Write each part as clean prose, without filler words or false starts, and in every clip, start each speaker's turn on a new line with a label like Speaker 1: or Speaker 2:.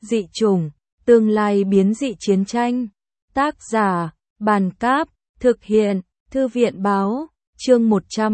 Speaker 1: Dị chủng, tương lai biến dị chiến tranh. Tác giả, Bàn Cáp, thực hiện, Thư viện Báo, chương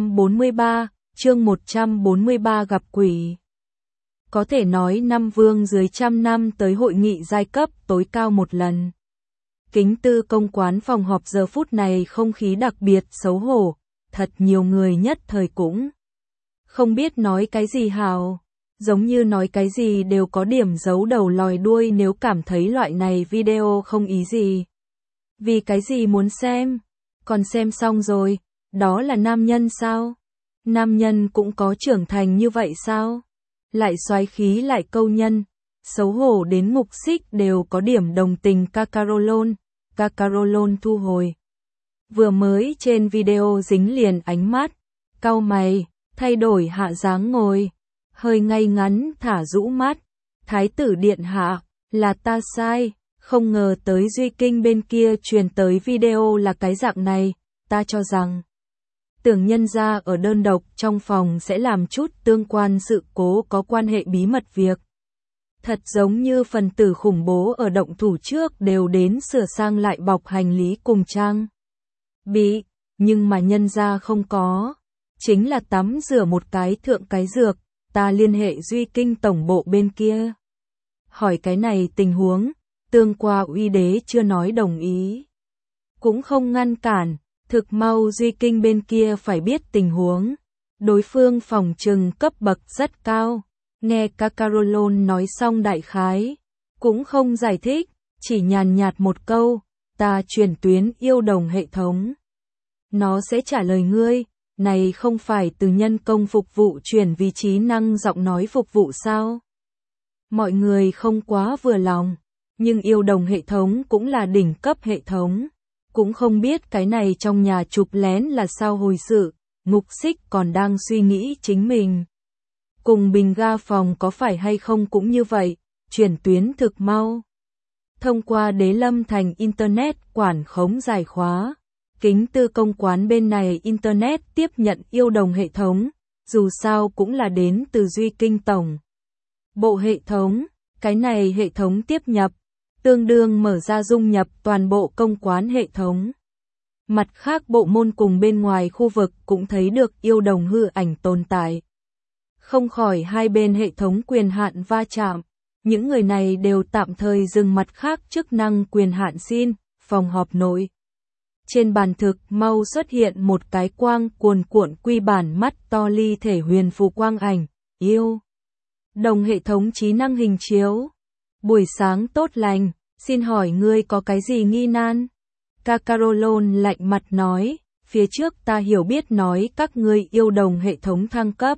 Speaker 1: 143 gặp quỷ. Có thể nói năm vương dưới trăm năm tới hội nghị giai cấp tối cao một lần. Kính Tư công quán phòng họp giờ phút này không khí đặc biệt xấu hổ, thật nhiều người nhất thời cũng không biết nói cái gì hào. Giống như nói cái gì đều có điểm giấu đầu lòi đuôi nếu cảm thấy loại này video không ý gì. Vì cái gì muốn xem? Còn xem xong rồi, đó là nam nhân sao? Nam nhân cũng có trưởng thành như vậy sao? Lại soái khí lại câu nhân, xấu hổ đến ngục xích đều có điểm đồng tình Cacarolon thu hồi. Vừa mới trên video dính liền ánh mắt, cau mày, thay đổi hạ dáng ngồi. Hơi ngay ngắn thả rũ mắt, thái tử điện hạ, là ta sai, không ngờ tới Duy Kinh bên kia truyền tới video là cái dạng này, ta cho rằng tưởng nhân ra ở đơn độc trong phòng sẽ làm chút tương quan sự cố có quan hệ bí mật việc. Thật giống như phần tử khủng bố ở động thủ trước đều đến sửa sang lại bọc hành lý cùng trang bị, nhưng mà nhân ra không có, chính là tắm rửa một cái thượng cái dược. Ta liên hệ Duy Kinh tổng bộ bên kia. Hỏi cái này tình huống, tương qua uy đế chưa nói đồng ý. Cũng không ngăn cản, thực mau Duy Kinh bên kia phải biết tình huống. Đối phương phòng trừng cấp bậc rất cao. Nghe Cacarolon nói xong đại khái. Cũng không giải thích, chỉ nhàn nhạt một câu. Ta chuyển tuyến yêu đồng hệ thống. Nó sẽ trả lời ngươi. Này không phải từ nhân công phục vụ chuyển vị trí năng giọng nói phục vụ sao? Mọi người không quá vừa lòng, nhưng yêu đồng hệ thống cũng là đỉnh cấp hệ thống. Cũng không biết cái này trong nhà chụp lén là sao hồi sự, ngục xích còn đang suy nghĩ chính mình. Cùng bình ga phòng có phải hay không cũng như vậy, chuyển tuyến thực mau. Thông qua Đế Lâm Thành Internet quản khống giải khóa. Kính Tư công quán bên này Internet tiếp nhận yêu đồng hệ thống, dù sao cũng là đến từ Duy Kinh tổng bộ hệ thống, cái này hệ thống tiếp nhập, tương đương mở ra dung nhập toàn bộ công quán hệ thống. Mặt khác bộ môn cùng bên ngoài khu vực cũng thấy được yêu đồng hư ảnh tồn tại. Không khỏi hai bên hệ thống quyền hạn va chạm, những người này đều tạm thời dừng mặt khác chức năng quyền hạn xin, phòng họp nội. Trên bàn thực mau xuất hiện một cái quang cuồn cuộn quy bản mắt to ly thể huyền phù quang ảnh, yêu. Đồng hệ thống trí năng hình chiếu. Buổi sáng tốt lành, xin hỏi ngươi có cái gì nghi nan? Cacarolon lạnh mặt nói, phía trước ta hiểu biết nói các ngươi yêu đồng hệ thống thăng cấp.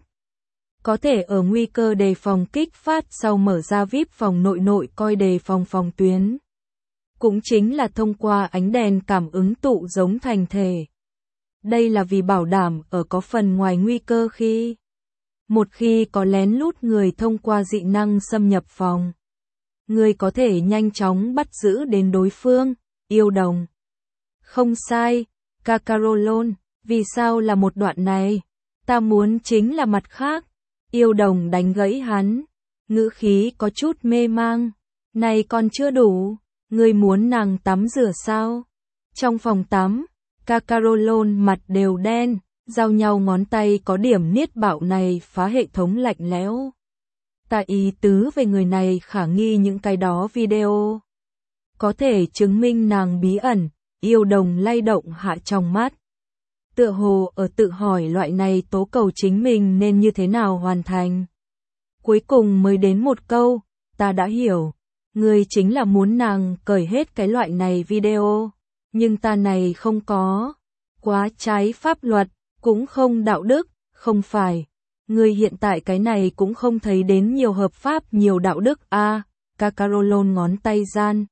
Speaker 1: Có thể ở nguy cơ đề phòng kích phát sau mở ra VIP phòng nội coi đề phòng phòng tuyến. Cũng chính là thông qua ánh đèn cảm ứng tụ giống thành thể. Đây là vì bảo đảm ở có phần ngoài nguy cơ khi một khi có lén lút người thông qua dị năng xâm nhập phòng. Người có thể nhanh chóng bắt giữ đến đối phương, yêu đồng. Không sai, Cacarolon, vì sao là một đoạn này? Ta muốn chính là mặt khác. Yêu đồng đánh gãy hắn, ngữ khí có chút mê mang. Này còn chưa đủ. Ngươi muốn nàng tắm rửa sao? Trong phòng tắm, Cacarolon mặt đều đen, giao nhau ngón tay có điểm niết bạo này phá hệ thống lạnh lẽo. Ta ý tứ về người này khả nghi những cái đó video. Có thể chứng minh nàng bí ẩn, yêu đồng lay động hạ trong mắt. Tựa hồ ở tự hỏi loại này tố cầu chính mình nên như thế nào hoàn thành. Cuối cùng mới đến một câu, ta đã hiểu. Ngươi chính là muốn nàng cởi hết cái loại này video, nhưng ta này không có, quá trái pháp luật, cũng không đạo đức, không phải. Ngươi hiện tại cái này cũng không thấy đến nhiều hợp pháp nhiều đạo đức Cacarolon ngón tay gian.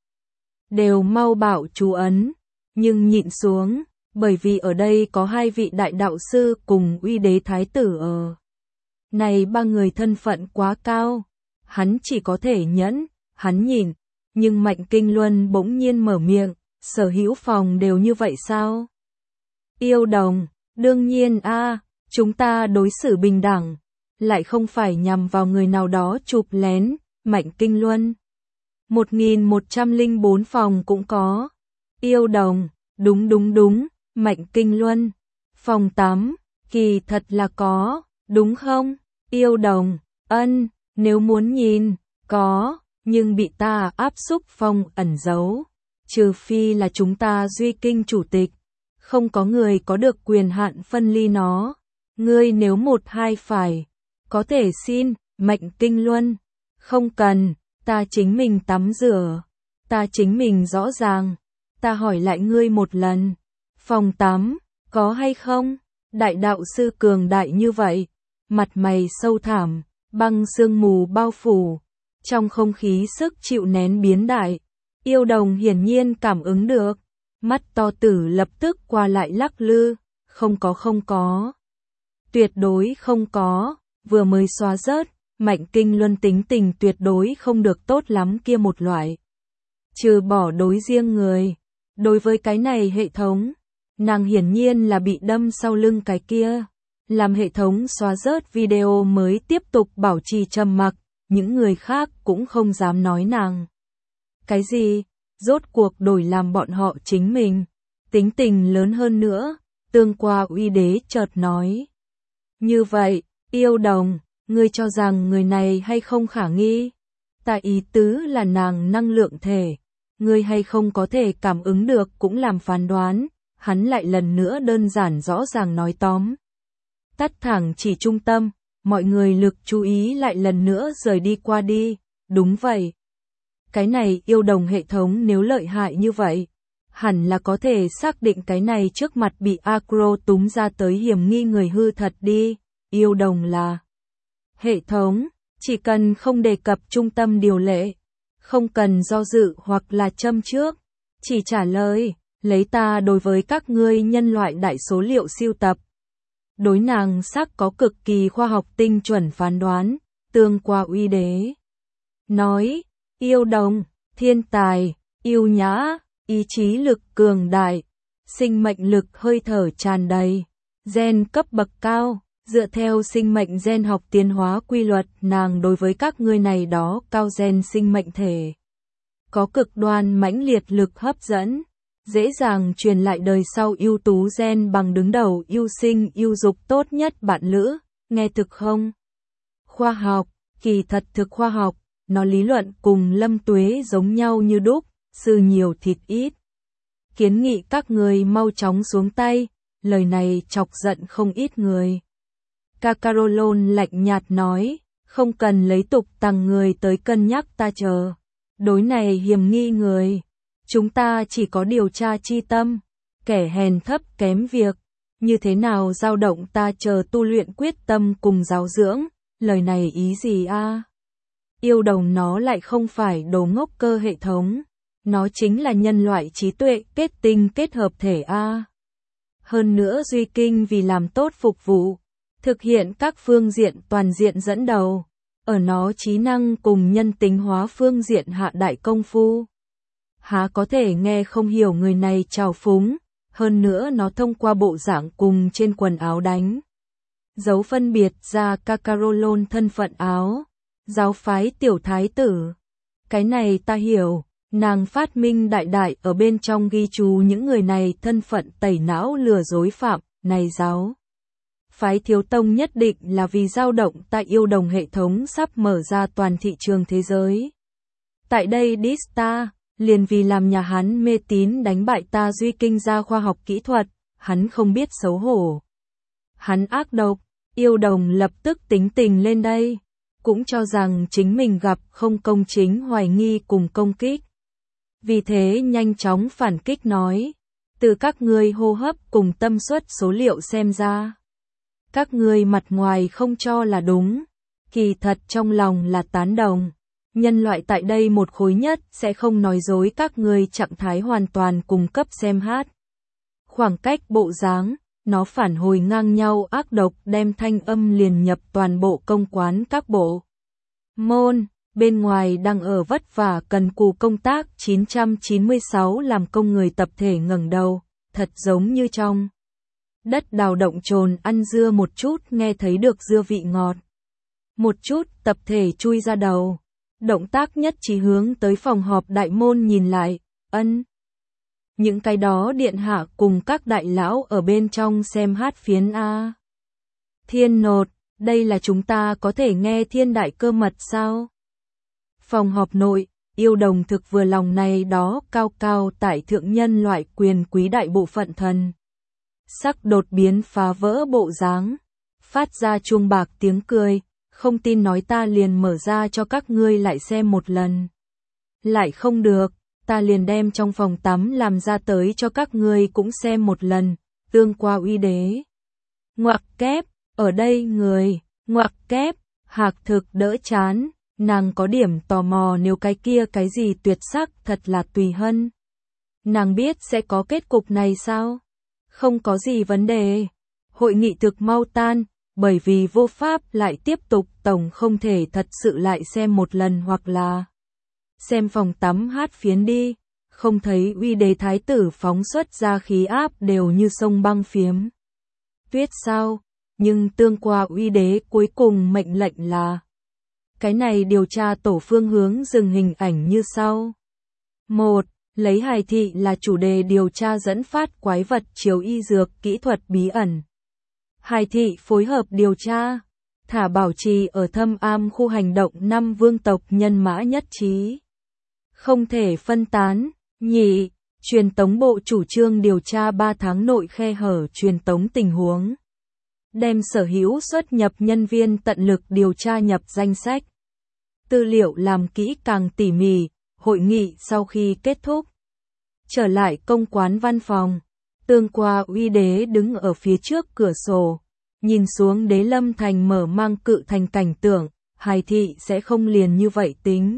Speaker 1: Đều mau bảo chú ấn, nhưng nhịn xuống, bởi vì ở đây có hai vị đại đạo sư cùng uy đế thái tử ở. Này ba người thân phận quá cao, hắn chỉ có thể nhẫn. Hắn nhìn, nhưng Mạnh Kinh Luân bỗng nhiên mở miệng, sở hữu phòng đều như vậy sao? Yêu đồng, đương nhiên chúng ta đối xử bình đẳng, lại không phải nhằm vào người nào đó chụp lén, Mạnh Kinh Luân. 1104 phòng cũng có. Yêu đồng, đúng, Mạnh Kinh Luân. Phòng 8, kỳ thật là có, đúng không? Yêu đồng, ân, nếu muốn nhìn, có, nhưng bị ta áp xúc phong ẩn giấu. Trừ phi là chúng ta duy kinh chủ tịch, không có người có được quyền hạn phân ly nó. Ngươi nếu một hai phải, có thể xin, Mạnh Kinh Luân. Không cần, ta chính mình tắm rửa, ta chính mình rõ ràng. Ta hỏi lại ngươi một lần, phòng tắm, có hay không? Đại đạo sư cường đại như vậy, mặt mày sâu thẳm, băng sương mù bao phủ, trong không khí sức chịu nén biến đại. Yêu đồng hiển nhiên cảm ứng được, mắt to tử lập tức qua lại lắc lư, không có. Tuyệt đối không có, vừa mới xóa rớt, Mạnh Kinh Luân tính tình tuyệt đối không được tốt lắm kia một loại. Trừ bỏ đối riêng người, đối với cái này hệ thống, nàng hiển nhiên là bị đâm sau lưng cái kia. Làm hệ thống xóa rớt video mới tiếp tục bảo trì trầm mặc, những người khác cũng không dám nói nàng. Cái gì? Rốt cuộc đổi làm bọn họ chính mình. Tính tình lớn hơn nữa, Tương Qua Uy Đế chợt nói. Như vậy, yêu đồng, ngươi cho rằng người này hay không khả nghi? Ta ý tứ là nàng năng lượng thể, ngươi hay không có thể cảm ứng được cũng làm phán đoán. Hắn lại lần nữa đơn giản rõ ràng nói tóm tắt thẳng chỉ trung tâm, mọi người lực chú ý lại lần nữa rời đi qua đi. Đúng vậy. Cái này yêu đồng hệ thống nếu lợi hại như vậy, hẳn là có thể xác định cái này trước mặt bị Acro túm ra tới hiểm nghi người hư thật đi. Yêu đồng là hệ thống, chỉ cần không đề cập trung tâm điều lệ, không cần do dự hoặc là châm trước, chỉ trả lời, lấy ta đối với các ngươi nhân loại đại số liệu siêu tập. Đối nàng sắc có cực kỳ khoa học tinh chuẩn phán đoán, Tương Qua Uy Đế nói, yêu đồng, thiên tài, yêu nhã, ý chí lực cường đại, sinh mệnh lực hơi thở tràn đầy, gen cấp bậc cao, dựa theo sinh mệnh gen học tiến hóa quy luật, nàng đối với các ngươi này đó cao gen sinh mệnh thể có cực đoan mãnh liệt lực hấp dẫn, dễ dàng truyền lại đời sau ưu tú gen bằng đứng đầu yêu sinh yêu dục tốt nhất bạn lữ, nghe thực không? Khoa học, kỳ thật thực khoa học, nó lý luận cùng Lâm Tuế giống nhau như đúc, sư nhiều thịt ít. Kiến nghị các người mau chóng xuống tay, lời này chọc giận không ít người. Kakarolon lạnh nhạt nói, không cần lấy tục tằng người tới cân nhắc ta chờ. Đối này hiểm nghi người, chúng ta chỉ có điều tra chi tâm, kẻ hèn thấp kém việc, như thế nào dao động ta chờ tu luyện quyết tâm cùng giáo dưỡng, lời này ý gì a? Yêu đồng nó lại không phải đồ ngốc cơ hệ thống, nó chính là nhân loại trí tuệ kết tinh kết hợp thể a. Hơn nữa duy kinh vì làm tốt phục vụ, thực hiện các phương diện toàn diện dẫn đầu, ở nó trí năng cùng nhân tính hóa phương diện hạ đại công phu. Há có thể nghe không hiểu người này trào phúng, hơn nữa nó thông qua bộ dạng cùng trên quần áo đánh dấu phân biệt ra Kakarolon thân phận áo, giáo phái tiểu thái tử. Cái này ta hiểu, nàng phát minh đại đại ở bên trong ghi chú những người này thân phận tẩy não lừa dối phạm, này giáo phái thiếu tông nhất định là vì dao động tại yêu đồng hệ thống sắp mở ra toàn thị trường thế giới. Tại đây Dista, liền vì làm nhà hắn mê tín đánh bại ta duy kinh ra khoa học kỹ thuật, hắn không biết xấu hổ. Hắn ác độc, yêu đồng lập tức tính tình lên đây, cũng cho rằng chính mình gặp không công chính hoài nghi cùng công kích. Vì thế nhanh chóng phản kích nói, từ các ngươi hô hấp cùng tâm suất số liệu xem ra. Các ngươi mặt ngoài không cho là đúng, kỳ thật trong lòng là tán đồng. Nhân loại tại đây một khối nhất sẽ không nói dối các ngươi trạng thái hoàn toàn cung cấp xem hát. Khoảng cách bộ dáng, nó phản hồi ngang nhau ác độc đem thanh âm liền nhập toàn bộ công quán các bộ môn, bên ngoài đang ở vất vả cần cù công tác 996 làm công người tập thể ngẩng đầu, thật giống như trong đất đào động trồn ăn dưa một chút nghe thấy được dưa vị ngọt. Một chút tập thể chui ra đầu. Động tác nhất trí hướng tới phòng họp đại môn nhìn lại, ân. Những cái đó điện hạ cùng các đại lão ở bên trong xem hát phiến a. Thiên nột, đây là chúng ta có thể nghe thiên đại cơ mật sao? Phòng họp nội, yêu đồng thực vừa lòng này đó cao cao tại thượng nhân loại quyền quý đại bộ phận thần. Sắc đột biến phá vỡ bộ dáng, phát ra chuông bạc tiếng cười, không tin nói ta liền mở ra cho các ngươi lại xem một lần. Lại không được, ta liền đem trong phòng tắm làm ra tới cho các ngươi cũng xem một lần, tương qua uy đế. Ngoặc kép, ở đây người, ngoặc kép, Hạc thực đỡ chán, nàng có điểm tò mò nếu cái kia cái gì tuyệt sắc thật là tùy hân. Nàng biết sẽ có kết cục này sao? Không có gì vấn đề. Hội nghị thực mau tan, bởi vì vô pháp lại tiếp tục tổng không thể thật sự lại xem một lần hoặc là xem phòng tắm hát phiến đi, không thấy uy đế thái tử phóng xuất ra khí áp đều như sông băng phiếm. Tuyết sao, nhưng tương qua uy đế cuối cùng mệnh lệnh là cái này điều tra tổ phương hướng dừng hình ảnh như sau. 1. Lấy hài thị là chủ đề điều tra dẫn phát quái vật chiếu y dược kỹ thuật bí ẩn. Hài thị phối hợp điều tra, thả bảo trì ở thâm am khu hành động 5 vương tộc nhân mã nhất trí. Không thể phân tán. Nhị, truyền tống bộ chủ trương điều tra 3 tháng nội khe hở truyền tống tình huống. Đem sở hữu xuất nhập nhân viên tận lực điều tra nhập danh sách. Tư liệu làm kỹ càng tỉ mỉ, hội nghị sau khi kết thúc. Trở lại công quán văn phòng, tương qua uy đế đứng ở phía trước cửa sổ, nhìn xuống đế lâm thành mở mang cự thành cảnh tượng, hài thị sẽ không liền như vậy tính.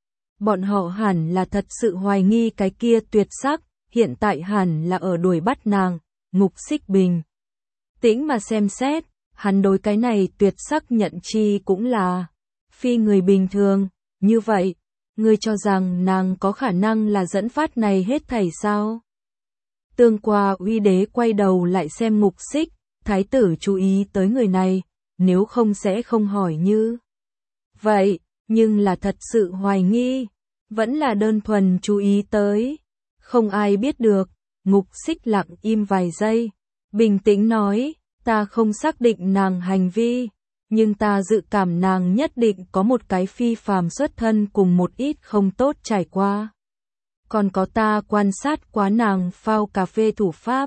Speaker 1: Bọn họ hẳn là thật sự hoài nghi cái kia tuyệt sắc, hiện tại hẳn là ở đuổi bắt nàng, Ngục Xích bình. Tĩnh mà xem xét, hắn đối cái này tuyệt sắc nhận chi cũng là phi người bình thường, như vậy, ngươi cho rằng nàng có khả năng là dẫn phát này hết thảy sao? Tương qua uy đế quay đầu lại xem Ngục Xích, thái tử chú ý tới người này, nếu không sẽ không hỏi như vậy, nhưng là thật sự hoài nghi, vẫn là đơn thuần chú ý tới, không ai biết được. Ngục Xích lặng im vài giây, bình tĩnh nói, ta không xác định nàng hành vi, nhưng ta dự cảm nàng nhất định có một cái phi phàm xuất thân cùng một ít không tốt trải qua. Còn có ta quan sát quá nàng phao cà phê thủ pháp.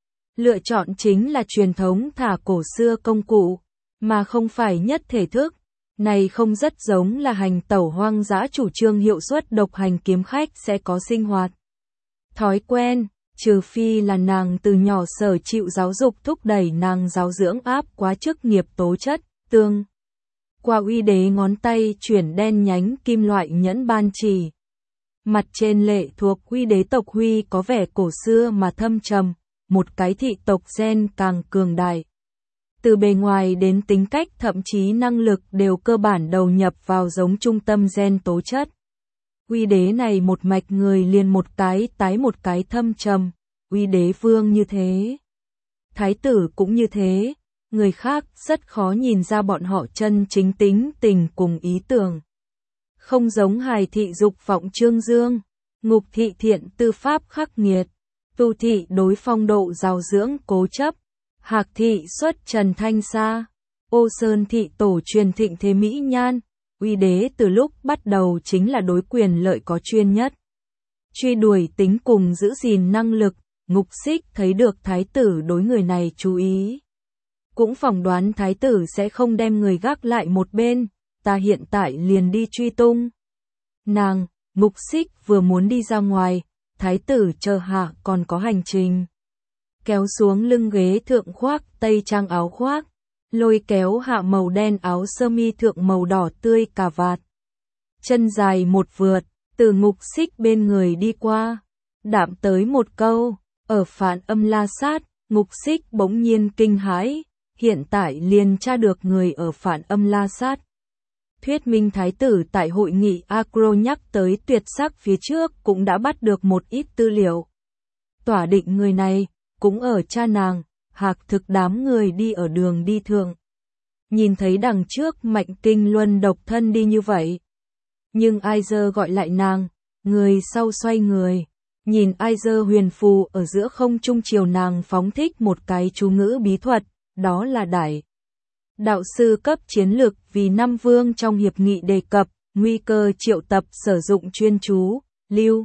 Speaker 1: Lựa chọn chính là truyền thống thả cổ xưa công cụ, mà không phải nhất thể thức. Này không rất giống là hành tẩu hoang dã chủ trương hiệu suất độc hành kiếm khách sẽ có sinh hoạt thói quen, trừ phi là nàng từ nhỏ sở chịu giáo dục thúc đẩy nàng giáo dưỡng áp quá chức nghiệp tố chất, tương. Qua uy đế ngón tay chuyển đen nhánh kim loại nhẫn ban chỉ. Mặt trên lệ thuộc uy đế tộc Huy có vẻ cổ xưa mà thâm trầm, một cái thị tộc gen càng cường đại. Từ bề ngoài đến tính cách thậm chí năng lực đều cơ bản đầu nhập vào giống trung tâm gen tố chất. Uy đế này một mạch người liền một cái tái một cái thâm trầm, uy đế vương như thế. Thái tử cũng như thế, người khác rất khó nhìn ra bọn họ chân chính tính tình cùng ý tưởng. Không giống hài thị dục vọng trương dương, Ngục thị thiện tư pháp khắc nghiệt, Tu thị đối phong độ giàu dưỡng cố chấp, Hạc thị xuất trần thanh xa, Ô Sơn thị tổ truyền thịnh thế mỹ nhan. Uy đế từ lúc bắt đầu chính là đối quyền lợi có chuyên nhất. Truy đuổi tính cùng giữ gìn năng lực, Ngục Xích thấy được thái tử đối người này chú ý. Cũng phỏng đoán thái tử sẽ không đem người gác lại một bên, ta hiện tại liền đi truy tung. Nàng, Ngục Xích vừa muốn đi ra ngoài, thái tử chờ hạ còn có hành trình. Kéo xuống lưng ghế thượng khoác tây trang áo khoác. Lôi kéo hạ màu đen áo sơ mi thượng màu đỏ tươi cà vạt. Chân dài một vượt, từ Ngục Xích bên người đi qua. Đạm tới một câu, ở Phản Âm La Sát, Ngục Xích bỗng nhiên kinh hãi, hiện tại liền tra được người ở Phản Âm La Sát. Thuyết minh thái tử tại hội nghị Acro nhắc tới tuyệt sắc phía trước cũng đã bắt được một ít tư liệu. Tỏa định người này, cũng ở cha nàng. Hạc thực đám người đi ở đường đi thượng. Nhìn thấy đằng trước Mạnh Kinh Luân độc thân đi như vậy. Nhưng Aizer gọi lại nàng, người sau xoay người, nhìn Aizer huyền phù ở giữa không trung chiều nàng phóng thích một cái chú ngữ bí thuật, đó là đại đạo sư cấp chiến lược vì Năm Vương trong hiệp nghị đề cập, nguy cơ triệu tập sử dụng chuyên chú, lưu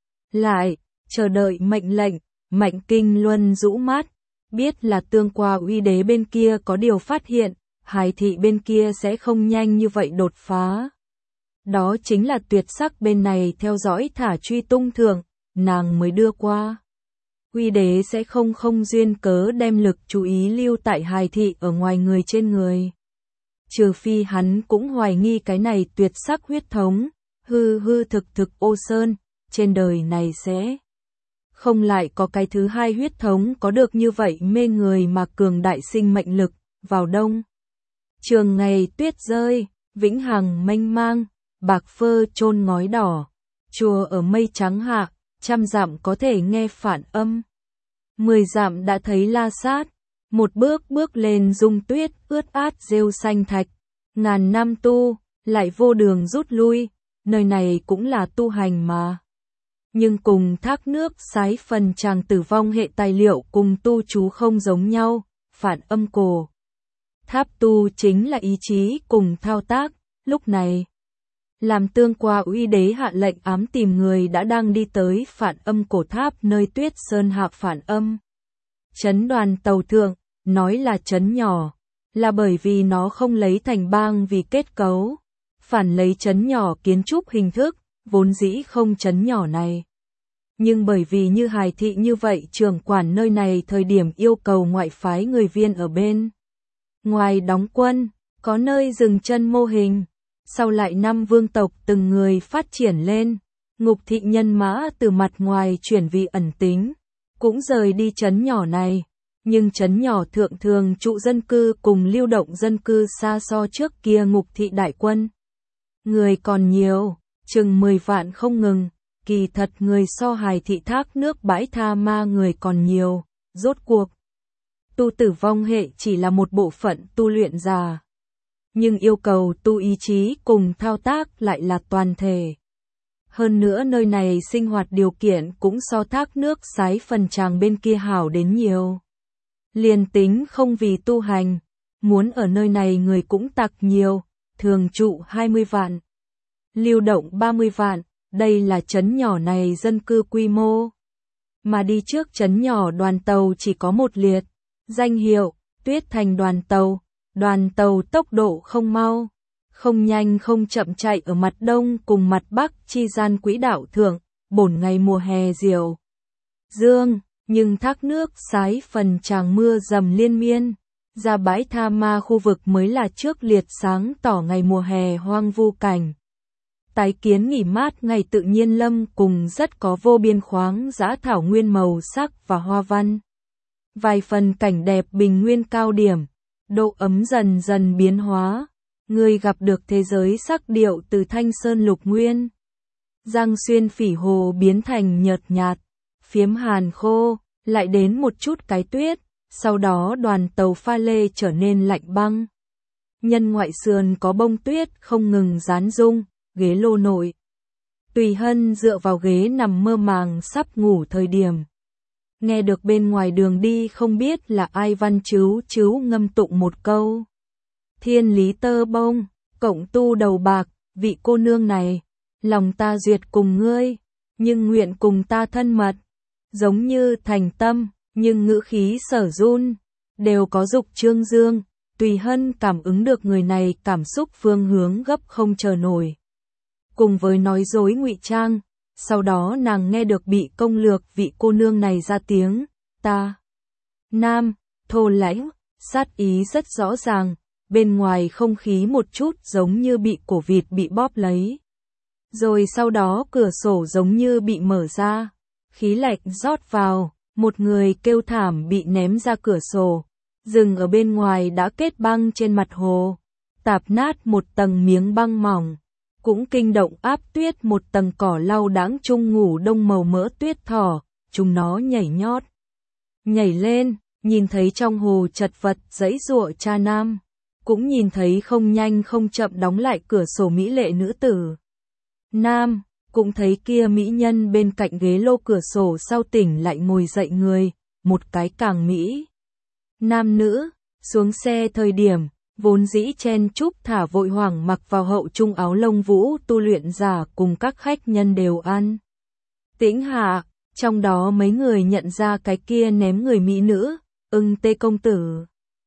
Speaker 1: lại, chờ đợi mệnh lệnh, Mạnh Kinh Luân rũ mắt, biết là Tương Qua Uy Đế bên kia có điều phát hiện, Hải Thị bên kia sẽ không nhanh như vậy đột phá. Đó chính là Tuyệt Sắc bên này theo dõi thả truy tung thượng, nàng mới đưa qua. Uy Đế sẽ không duyên cớ đem lực chú ý lưu tại Hải Thị ở ngoài người trên người. Trừ phi hắn cũng hoài nghi cái này Tuyệt Sắc huyết thống, hư thực ô sơn, trên đời này sẽ không lại có cái thứ hai huyết thống có được như vậy mê người mà cường đại sinh mệnh lực. Vào đông, trường ngày tuyết rơi, vĩnh hằng mênh mang, bạc phơ chôn ngói đỏ, chùa ở mây trắng hạ, 100 dặm có thể nghe phản âm. 10 dặm đã thấy La Sát, một bước lên dung tuyết ướt át rêu xanh thạch, ngàn năm tu, lại vô đường rút lui, nơi này cũng là tu hành mà. Nhưng cùng thác nước sái phần chàng tử vong hệ tài liệu cùng tu chú không giống nhau, phản âm cổ. Tháp tu chính là ý chí cùng thao tác, lúc này. Làm Tương Qua Uy Đế hạ lệnh ám tìm người đã đang đi tới phản âm cổ tháp nơi Tuyết Sơn hạ phản âm. Trấn Đoàn Tàu Thượng, nói là trấn nhỏ, là bởi vì nó không lấy thành bang vì kết cấu, phản lấy trấn nhỏ kiến trúc hình thức, vốn dĩ không trấn nhỏ này. Nhưng bởi vì như Hải Thị như vậy trưởng quản nơi này thời điểm yêu cầu ngoại phái người viên ở bên ngoài đóng quân, có nơi dừng chân mô hình. Sau lại Năm Vương tộc từng người phát triển lên, Ngục Thị nhân mã từ mặt ngoài chuyển vì ẩn tính, cũng rời đi trấn nhỏ này. Nhưng trấn nhỏ thượng thường trụ dân cư cùng lưu động dân cư xa so trước kia Ngục Thị đại quân. Người còn nhiều, chừng 10 vạn không ngừng, kỳ thật người so Hải Thị thác nước bãi tha ma người còn nhiều, rốt cuộc. Tu tử vong hệ chỉ là một bộ phận tu luyện già. Nhưng yêu cầu tu ý chí cùng thao tác lại là toàn thể. Hơn nữa nơi này sinh hoạt điều kiện cũng so thác nước sái phần tràng bên kia hảo đến nhiều. Liền tính không vì tu hành, muốn ở nơi này người cũng tặc nhiều, thường trụ 20 vạn. Lưu động 30 vạn, đây là trấn nhỏ này dân cư quy mô. Mà đi trước trấn nhỏ đoàn tàu chỉ có một liệt, danh hiệu, Tuyết Thành đoàn tàu. Đoàn tàu tốc độ không mau, không nhanh không chậm chạy ở mặt đông cùng mặt bắc chi gian quỹ đạo thượng, bổn ngày mùa hè diều dương, nhưng thác nước sái phần tràng mưa dầm liên miên, ra bãi tha ma khu vực mới là trước liệt sáng tỏ ngày mùa hè hoang vu cảnh. Tái kiến nghỉ mát ngày tự nhiên lâm cùng rất có vô biên khoáng dã thảo nguyên màu sắc và hoa văn. Vài phần cảnh đẹp bình nguyên cao điểm. Độ ấm dần dần biến hóa, người gặp được thế giới sắc điệu từ thanh sơn lục nguyên. Giang xuyên phỉ hồ biến thành nhợt nhạt, phiếm hàn khô, lại đến một chút cái tuyết, sau đó đoàn tàu pha lê trở nên lạnh băng. Nhân ngoại sườn có bông tuyết không ngừng dán rung, ghế lô nội. Tùy Hân dựa vào ghế nằm mơ màng sắp ngủ thời điểm. Nghe được bên ngoài đường đi không biết là ai văn chíu ngâm tụng một câu. Thiên lý tơ bông, cộng tu đầu bạc, vị cô nương này, lòng ta duyệt cùng ngươi, nhưng nguyện cùng ta thân mật. Giống như thành tâm, nhưng ngữ khí sở run, đều có dục trương dương, Tùy Hân cảm ứng được người này cảm xúc phương hướng gấp không chờ nổi. Cùng với nói dối ngụy trang. Sau đó nàng nghe được bị công lược vị cô nương này ra tiếng, ta. Nam, thô lãnh, sát ý rất rõ ràng, bên ngoài không khí một chút giống như bị cổ vịt bị bóp lấy. Rồi sau đó cửa sổ giống như bị mở ra, khí lạnh rót vào, một người kêu thảm bị ném ra cửa sổ, rừng ở bên ngoài đã kết băng trên mặt hồ, tạp nát một tầng miếng băng mỏng. Cũng kinh động áp tuyết một tầng cỏ lau đáng chung ngủ đông màu mỡ tuyết thỏ, chúng nó nhảy nhót. Nhảy lên, nhìn thấy trong hồ chật vật giãy giụa cha nam, cũng nhìn thấy không nhanh không chậm đóng lại cửa sổ mỹ lệ nữ tử. Nam, cũng thấy kia mỹ nhân bên cạnh ghế lô cửa sổ sau tỉnh lại ngồi dậy người, một cái càng mỹ. Nam nữ, xuống xe thời điểm, vốn dĩ chen chúc thả vội hoảng mặc vào hậu trung áo lông vũ tu luyện giả cùng các khách nhân đều ăn. Tĩnh hạ, trong đó mấy người nhận ra cái kia ném người mỹ nữ, Ưng Tê công tử.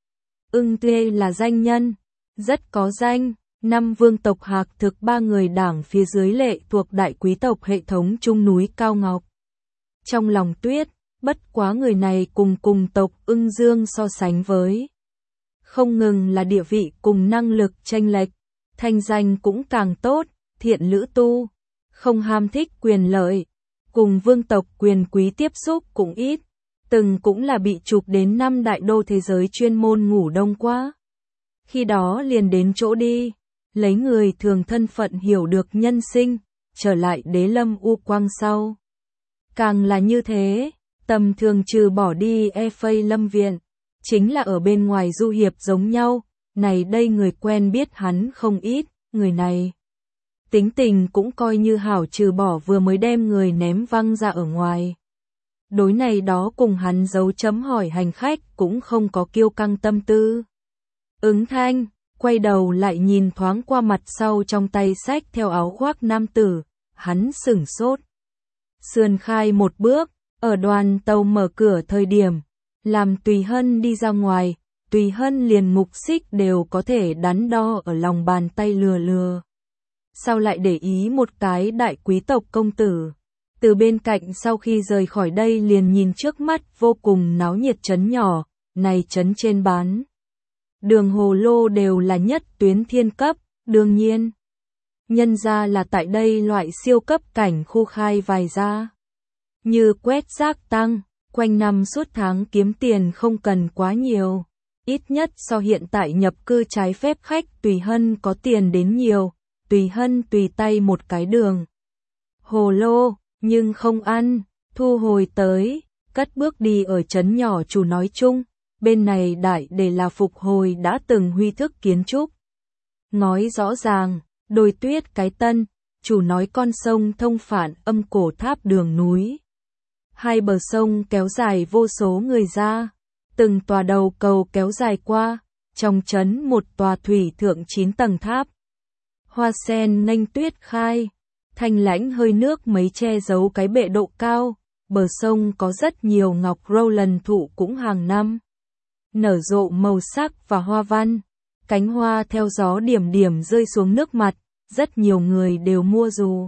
Speaker 1: Ưng Tê là danh nhân, rất có danh, 5 vương tộc Hạc thực 3 người đảng phía dưới lệ thuộc đại quý tộc hệ thống trung núi Cao Ngọc. Trong lòng Tuyết, bất quá người này cùng tộc Ưng Dương so sánh với. Không ngừng là địa vị cùng năng lực chênh lệch, thanh danh cũng càng tốt, thiện lữ tu, không ham thích quyền lợi, cùng vương tộc quyền quý tiếp xúc cũng ít, từng cũng là bị chụp đến 5 đại đô thế giới chuyên môn ngủ đông quá. Khi đó liền đến chỗ đi, lấy người thường thân phận hiểu được nhân sinh, trở lại Đế Lâm U Quang sau. Càng là như thế, tầm thường trừ bỏ đi FA Lâm Viện, chính là ở bên ngoài du hiệp giống nhau, này đây người quen biết hắn không ít, người này. Tính tình cũng coi như hảo trừ bỏ vừa mới đem người ném văng ra ở ngoài. Đối này đó cùng hắn dấu chấm hỏi hành khách cũng không có kiêu căng tâm tư. Ứng Thanh, quay đầu lại nhìn thoáng qua mặt sau trong tay xách theo áo khoác nam tử, hắn sửng sốt. Sườn khai một bước, ở đoàn tàu mở cửa thời điểm, làm Tùy Hân đi ra ngoài, Tùy Hân liền mục xích đều có thể đắn đo ở lòng bàn tay lừa. Sao lại để ý một cái đại quý tộc công tử? Từ bên cạnh sau khi rời khỏi đây liền nhìn trước mắt vô cùng náo nhiệt trấn nhỏ, này trấn trên bán. Đường hồ lô đều là nhất tuyến thiên cấp, đương nhiên. Nhân ra là tại đây loại siêu cấp cảnh khu khai vài ra. Như quét rác tăng, quanh năm suốt tháng kiếm tiền không cần quá nhiều. Ít nhất so hiện tại nhập cư trái phép khách Tùy Hân có tiền đến nhiều, Tùy Hân tùy tay một cái đường. Hồ lô, nhưng không ăn, thu hồi tới, cất bước đi ở trấn nhỏ chủ nói chung, bên này đại để là phục hồi đã từng huy thức kiến trúc. Nói rõ ràng, đồi tuyết cái tân, chủ nói con sông thông phản âm cổ tháp đường núi. Hai bờ sông kéo dài vô số người ra, từng tòa đầu cầu kéo dài qua, trong trấn một tòa thủy thượng 9 tầng tháp. Hoa sen nghênh tuyết khai, thanh lãnh hơi nước mấy che giấu cái bệ độ cao, bờ sông có rất nhiều ngọc Rowland thụ cũng hàng năm. Nở rộ màu sắc và hoa văn, cánh hoa theo gió điểm điểm rơi xuống nước mặt, rất nhiều người đều mua dù.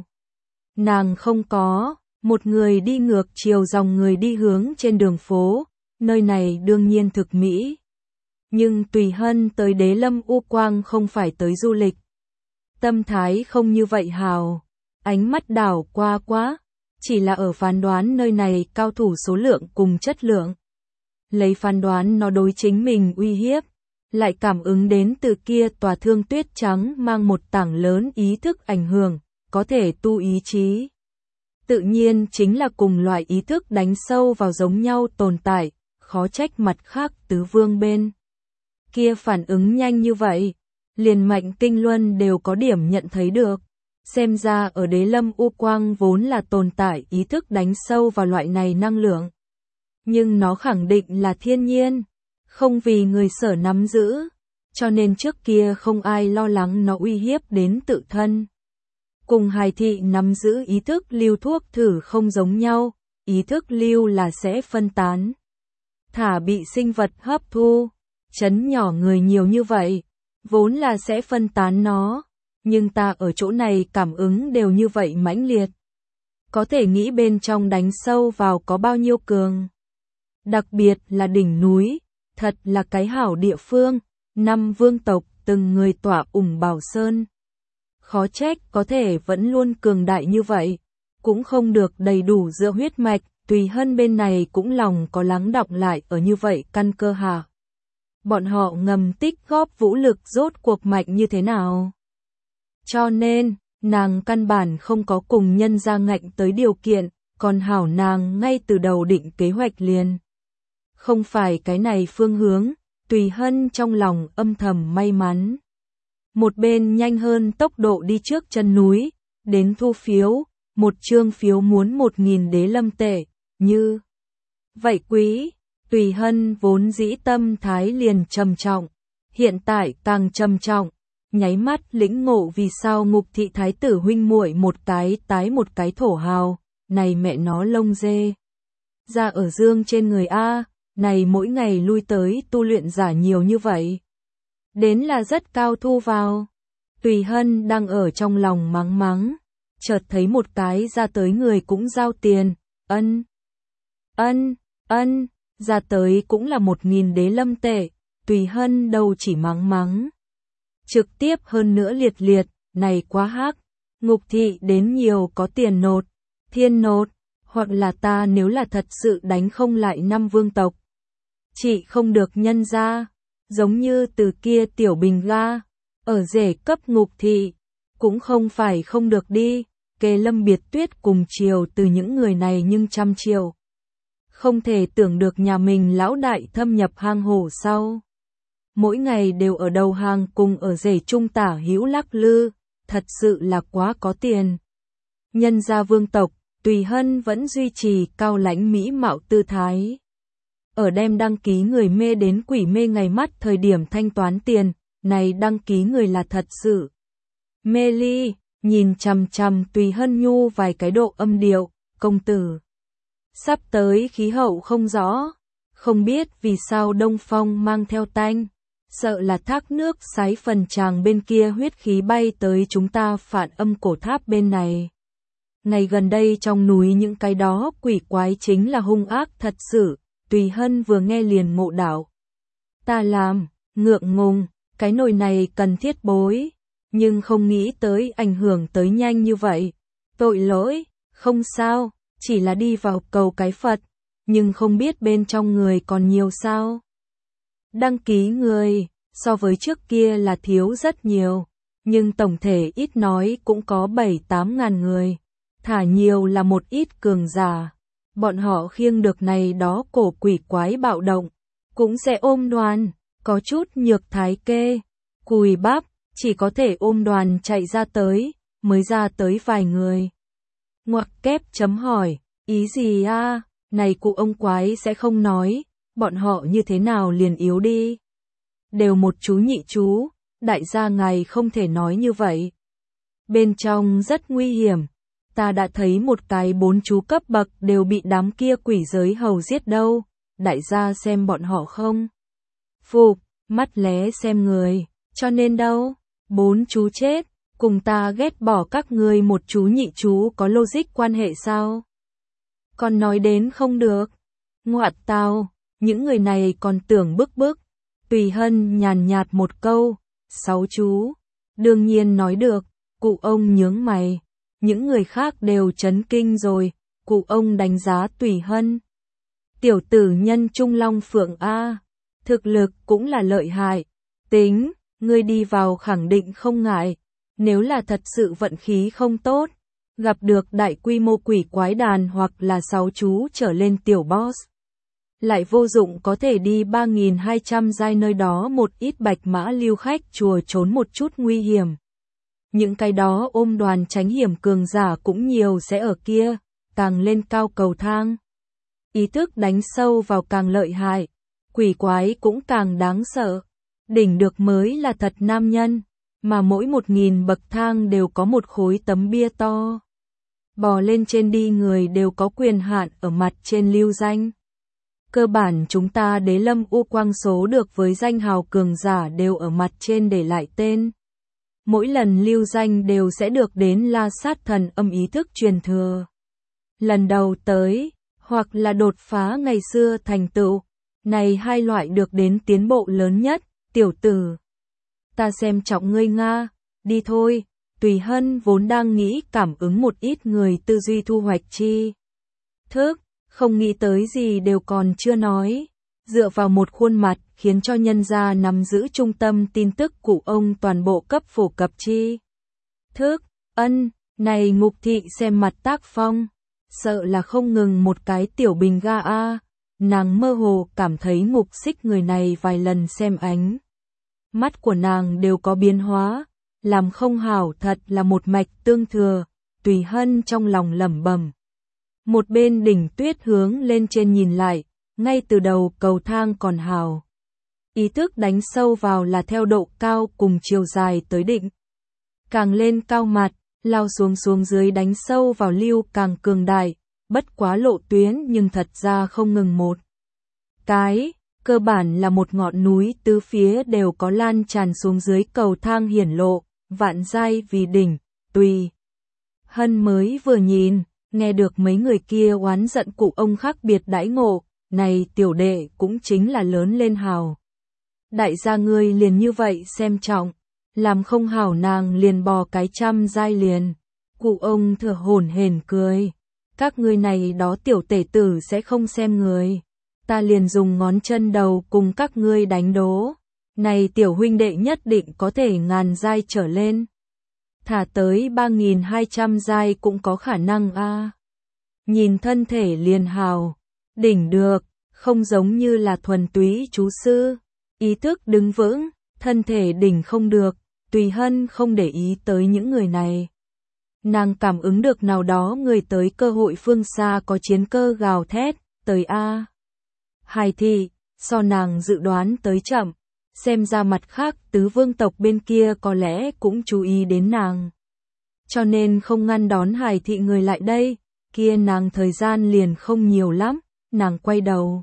Speaker 1: Nàng không có, một người đi ngược chiều dòng người đi hướng trên đường phố, nơi này đương nhiên thực mỹ. Nhưng Tùy Hân tới Đế Lâm U Quang không phải tới du lịch. Tâm thái không như vậy hào, ánh mắt đảo qua quá, chỉ là ở phán đoán nơi này cao thủ số lượng cùng chất lượng. Lấy phán đoán nó đối chính mình uy hiếp, lại cảm ứng đến từ kia tòa thương tuyết trắng mang một tảng lớn ý thức ảnh hưởng, có thể tu ý chí. Tự nhiên chính là cùng loại ý thức đánh sâu vào giống nhau tồn tại, khó trách mặt khác tứ vương bên. Kia phản ứng nhanh như vậy, liền Mạnh Kinh Luân đều có điểm nhận thấy được. Xem ra ở Đế Lâm U Quang vốn là tồn tại ý thức đánh sâu vào loại này năng lượng. Nhưng nó khẳng định là thiên nhiên, không vì người sở nắm giữ, cho nên trước kia không ai lo lắng nó uy hiếp đến tự thân. Cùng hài thị nắm giữ ý thức lưu thuốc thử không giống nhau, ý thức lưu là sẽ phân tán. Thả bị sinh vật hấp thu, trấn nhỏ người nhiều như vậy, vốn là sẽ phân tán nó, nhưng ta ở chỗ này cảm ứng đều như vậy mãnh liệt. Có thể nghĩ bên trong đánh sâu vào có bao nhiêu cường. Đặc biệt là đỉnh núi, thật là cái hảo địa phương, 5 vương tộc từng người tỏa Bảo Sơn. Khó trách có thể vẫn luôn cường đại như vậy, cũng không được đầy đủ dựa huyết mạch, Tùy Hân bên này cũng lòng có lắng đọng lại ở như vậy căn cơ hạ. Bọn họ ngầm tích góp vũ lực rốt cuộc mạnh như thế nào. Cho nên, nàng căn bản không có cùng nhân ra ngạnh tới điều kiện, còn hảo nàng ngay từ đầu định kế hoạch liền. Không phải cái này phương hướng, Tùy Hân trong lòng âm thầm may mắn. Một bên nhanh hơn tốc độ đi trước chân núi, đến thu phiếu, một chương phiếu muốn 1.000 đế lâm tệ, như vậy quý. Tùy Hân vốn dĩ tâm thái liền trầm trọng, hiện tại càng trầm trọng, nháy mắt lĩnh ngộ vì sao Ngục thị thái tử huynh muội một cái tái một cái thổ hào, này mẹ nó lông dê. Ra ở dương trên người A, này mỗi ngày lui tới tu luyện giả nhiều như vậy. Đến là rất cao thu vào. Tùy Hân đang ở trong lòng mắng mắng, chợt thấy một cái ra tới người cũng giao tiền, ân, ra tới cũng là 1.000 đế lâm tệ, Tùy Hân đâu chỉ mắng mắng. Trực tiếp hơn nữa liệt liệt, này quá hắc, Ngục thị đến nhiều có tiền nột, thiên nột, hoặc là ta nếu là thật sự đánh không lại 5 vương tộc. Chị không được nhân ra, giống như từ kia tiểu bình ga, ở rể cấp Ngục thị, cũng không phải không được đi, kề Lâm Biệt Tuyết cùng chiều từ những người này nhưng trăm triệu. Không thể tưởng được nhà mình lão đại thâm nhập hang hổ sau. Mỗi ngày đều ở đầu hàng cùng ở rể trung tả hữu lắc lư, thật sự là quá có tiền. Nhân gia vương tộc, Tùy Hân vẫn duy trì cao lãnh mỹ mạo tư thái. Ở đem đăng ký người mê đến quỷ mê ngày mắt thời điểm thanh toán tiền, này đăng ký người là thật sự. Mê ly, nhìn chằm chằm Tùy Hân nhu vài cái độ âm điệu, công tử. Sắp tới khí hậu không rõ, không biết vì sao Đông Phong mang theo tanh, sợ là thác nước sái phần tràng bên kia huyết khí bay tới chúng ta Phạn Âm cổ tháp bên này. Ngày gần đây trong núi những cái đó quỷ quái chính là hung ác thật sự, Tùy Hân vừa nghe liền ngộ đạo. Ta làm, ngượng ngùng, cái nồi này cần thiết bối, nhưng không nghĩ tới ảnh hưởng tới nhanh như vậy. Tội lỗi, không sao, chỉ là đi vào cầu cái Phật, nhưng không biết bên trong người còn nhiều sao. Đăng ký người, so với trước kia là thiếu rất nhiều, nhưng tổng thể ít nói cũng có 7-8 ngàn người, thả nhiều là một ít cường giả. Bọn họ khiêng được này đó cổ quỷ quái bạo động, cũng sẽ ôm đoàn, có chút nhược thái kê, cùi bắp, chỉ có thể ôm đoàn chạy ra tới, mới ra tới vài người. Ngoặc kép chấm hỏi, ý gì a? Này cụ ông quái sẽ không nói, bọn họ như thế nào liền yếu đi. Đều một chú nhị chú, đại gia ngài không thể nói như vậy. Bên trong rất nguy hiểm, ta đã thấy một cái 4 chú cấp bậc đều bị đám kia quỷ giới hầu giết đâu, đại gia xem bọn họ không. Phục, mắt lé xem người, cho nên đâu, 4 chú chết, cùng ta ghét bỏ các người một chú nhị chú có logic quan hệ sao? Còn nói đến không được. Ngoạt tao, những người này còn tưởng bức bức. Tùy Hân nhàn nhạt một câu, 6 chú. Đương nhiên nói được, cụ ông nhướng mày. Những người khác đều chấn kinh rồi, cụ ông đánh giá Tùy Hân. Tiểu tử nhân Trung Long Phượng A, thực lực cũng là lợi hại. Tính, ngươi đi vào khẳng định không ngại. Nếu là thật sự vận khí không tốt, gặp được đại quy mô quỷ quái đàn hoặc là 6 chú trở lên tiểu boss. Lại vô dụng có thể đi 3.200 giai nơi đó một ít bạch mã lưu khách chùa trốn một chút nguy hiểm. Những cái đó ôm đoàn tránh hiểm cường giả cũng nhiều sẽ ở kia, càng lên cao cầu thang. Ý thức đánh sâu vào càng lợi hại, quỷ quái cũng càng đáng sợ. Đỉnh được mới là thật nam nhân, mà mỗi 1.000 bậc thang đều có một khối tấm bia to. Bò lên trên đi người đều có quyền hạn ở mặt trên lưu danh. Cơ bản chúng ta Đế Lâm U Quang số được với danh hào cường giả đều ở mặt trên để lại tên. Mỗi lần lưu danh đều sẽ được đến La Sát Thần âm ý thức truyền thừa. Lần đầu tới, hoặc là đột phá ngày xưa thành tựu, này hai loại được đến tiến bộ lớn nhất, tiểu tử. Ta xem trọng ngươi Nga, đi thôi. Tùy Hân vốn đang nghĩ cảm ứng một ít người tư duy thu hoạch chi thức, không nghĩ tới gì đều còn chưa nói, dựa vào một khuôn mặt khiến cho nhân gia nắm giữ trung tâm tin tức của ông toàn bộ cấp phổ cập chi thức. Này Ngục thị xem mặt tác phong, sợ là không ngừng một cái tiểu bình ga a. Nàng mơ hồ cảm thấy Ngục Xích người này vài lần xem ánh mắt của nàng đều có biến hóa. Làm không hảo thật là một mạch tương thừa, Tùy Hân trong lòng lẩm bẩm. Một bên Đỉnh Tuyết hướng lên trên nhìn lại, ngay từ đầu cầu thang còn hào. Ý thức đánh sâu vào là theo độ cao cùng chiều dài tới định. Càng lên cao mặt, lao xuống dưới đánh sâu vào lưu càng cường đại, bất quá lộ tuyến nhưng thật ra không ngừng một cái, cơ bản là một ngọn núi tứ phía đều có lan tràn xuống dưới cầu thang hiển lộ, vạn giai vì đỉnh, Tùy Hân mới vừa nhìn, nghe được mấy người kia oán giận cụ ông khác biệt đãi ngộ, này tiểu đệ cũng chính là lớn lên hào. Đại gia ngươi liền như vậy xem trọng, làm không hảo nàng liền bò cái trăm giai liền. Cụ ông thở hổn hển cười, các ngươi này đó tiểu tể tử sẽ không xem người, ta liền dùng ngón chân đầu cùng các ngươi đánh đố, này tiểu huynh đệ nhất định có thể ngàn giai trở lên. Thả tới 3.200 giai cũng có khả năng a. Nhìn thân thể liền hào, đỉnh được, không giống như là thuần túy chú sư, ý thức đứng vững, thân thể đỉnh không được, Tùy Hân không để ý tới những người này. Nàng cảm ứng được nào đó người tới cơ hội phương xa có chiến cơ gào thét, tới a. Hải thị, so nàng dự đoán tới chậm, xem ra mặt khác tứ vương tộc bên kia có lẽ cũng chú ý đến nàng. Cho nên không ngăn đón Hải thị người lại đây, kia nàng thời gian liền không nhiều lắm, nàng quay đầu.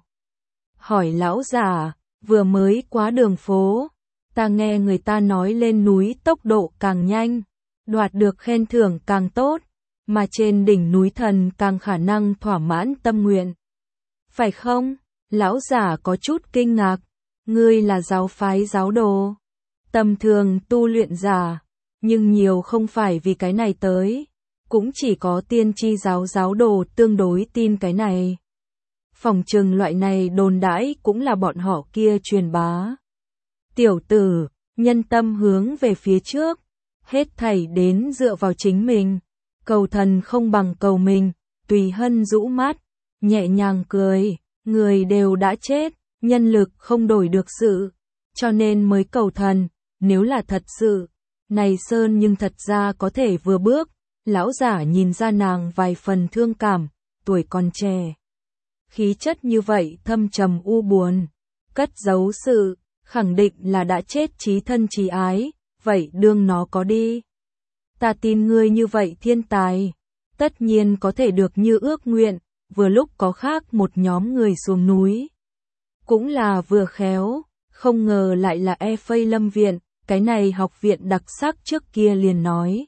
Speaker 1: Hỏi lão giả, vừa mới qua đường phố, ta nghe người ta nói lên núi tốc độ càng nhanh, đoạt được khen thưởng càng tốt, mà trên đỉnh núi thần càng khả năng thỏa mãn tâm nguyện. Phải không? Lão giả có chút kinh ngạc, ngươi là giáo phái giáo đồ, tầm thường tu luyện giả, nhưng nhiều không phải vì cái này tới, cũng chỉ có tiên tri giáo đồ tương đối tin cái này. Phỏng chừng loại này đồn đãi cũng là bọn họ kia truyền bá. Tiểu tử, nhân tâm hướng về phía trước, hết thảy đến dựa vào chính mình, cầu thần không bằng cầu mình. Tùy Hân rũ mắt, nhẹ nhàng cười, người đều đã chết, nhân lực không đổi được sự, cho nên mới cầu thần, nếu là thật sự, này Sơn nhưng thật ra có thể vừa bước. Lão giả nhìn ra nàng vài phần thương cảm, tuổi còn trẻ, khí chất như vậy thâm trầm u buồn, cất giấu sự, khẳng định là đã chết chí thân chí ái, vậy đương nó có đi. Ta tin ngươi như vậy thiên tài, tất nhiên có thể được như ước nguyện, vừa lúc có khác một nhóm người xuống núi. Cũng là vừa khéo, không ngờ lại là Ephây Lâm Viện, cái này học viện đặc sắc trước kia liền nói.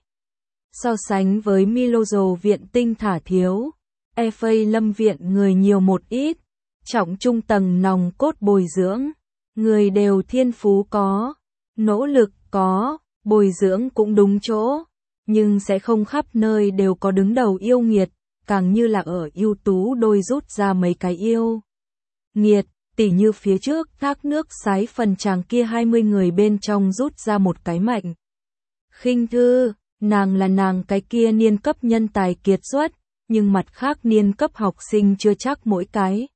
Speaker 1: So sánh với Milojo viện tinh thả thiếu, Ephây Lâm Viện người nhiều một ít, trọng trung tầng nòng cốt bồi dưỡng, người đều thiên phú có, nỗ lực có, bồi dưỡng cũng đúng chỗ, nhưng sẽ không khắp nơi đều có đứng đầu yêu nghiệt, càng như là ở ưu tú đôi rút ra mấy cái yêu nghiệt, tỉ như phía trước thác nước sái phần chàng kia 20 người bên trong rút ra một cái mạnh. Khinh Thư, nàng là nàng cái kia niên cấp nhân tài kiệt xuất, nhưng mặt khác niên cấp học sinh chưa chắc mỗi cái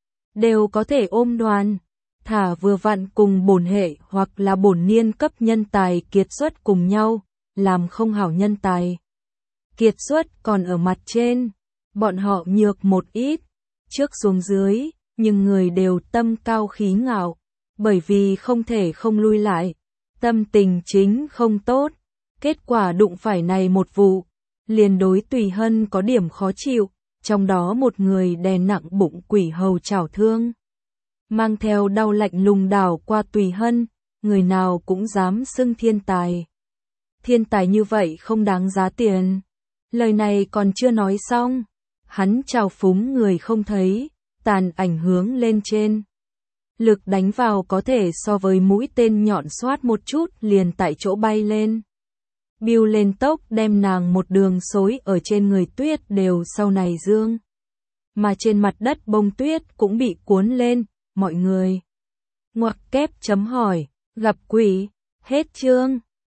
Speaker 1: đều có thể ôm đoàn, thả vừa vặn cùng bổn hệ hoặc là bổn niên cấp nhân tài kiệt xuất cùng nhau, làm không hảo nhân tài kiệt xuất còn ở mặt trên, bọn họ nhược một ít, trước xuống dưới, nhưng người đều tâm cao khí ngạo, bởi vì không thể không lui lại, tâm tình chính không tốt, kết quả đụng phải này một vụ, liền đối Tùy Hân có điểm khó chịu, trong đó một người đè nặng bụng quỷ hầu chảo thương, mang theo đau lạnh lùng đảo qua Tùy Hân, người nào cũng dám xưng thiên tài. Thiên tài như vậy không đáng giá tiền. Lời này còn chưa nói xong, hắn trào phúng người không thấy, tàn ảnh hướng lên trên. Lực đánh vào có thể so với mũi tên nhọn xoát một chút liền tại chỗ bay lên. Biêu lên tốc đem nàng một đường xối ở trên người tuyết đều sau này dương. Mà trên mặt đất bông tuyết cũng bị cuốn lên, mọi người. Ngoặc kép chấm hỏi, gặp quỷ, hết chương.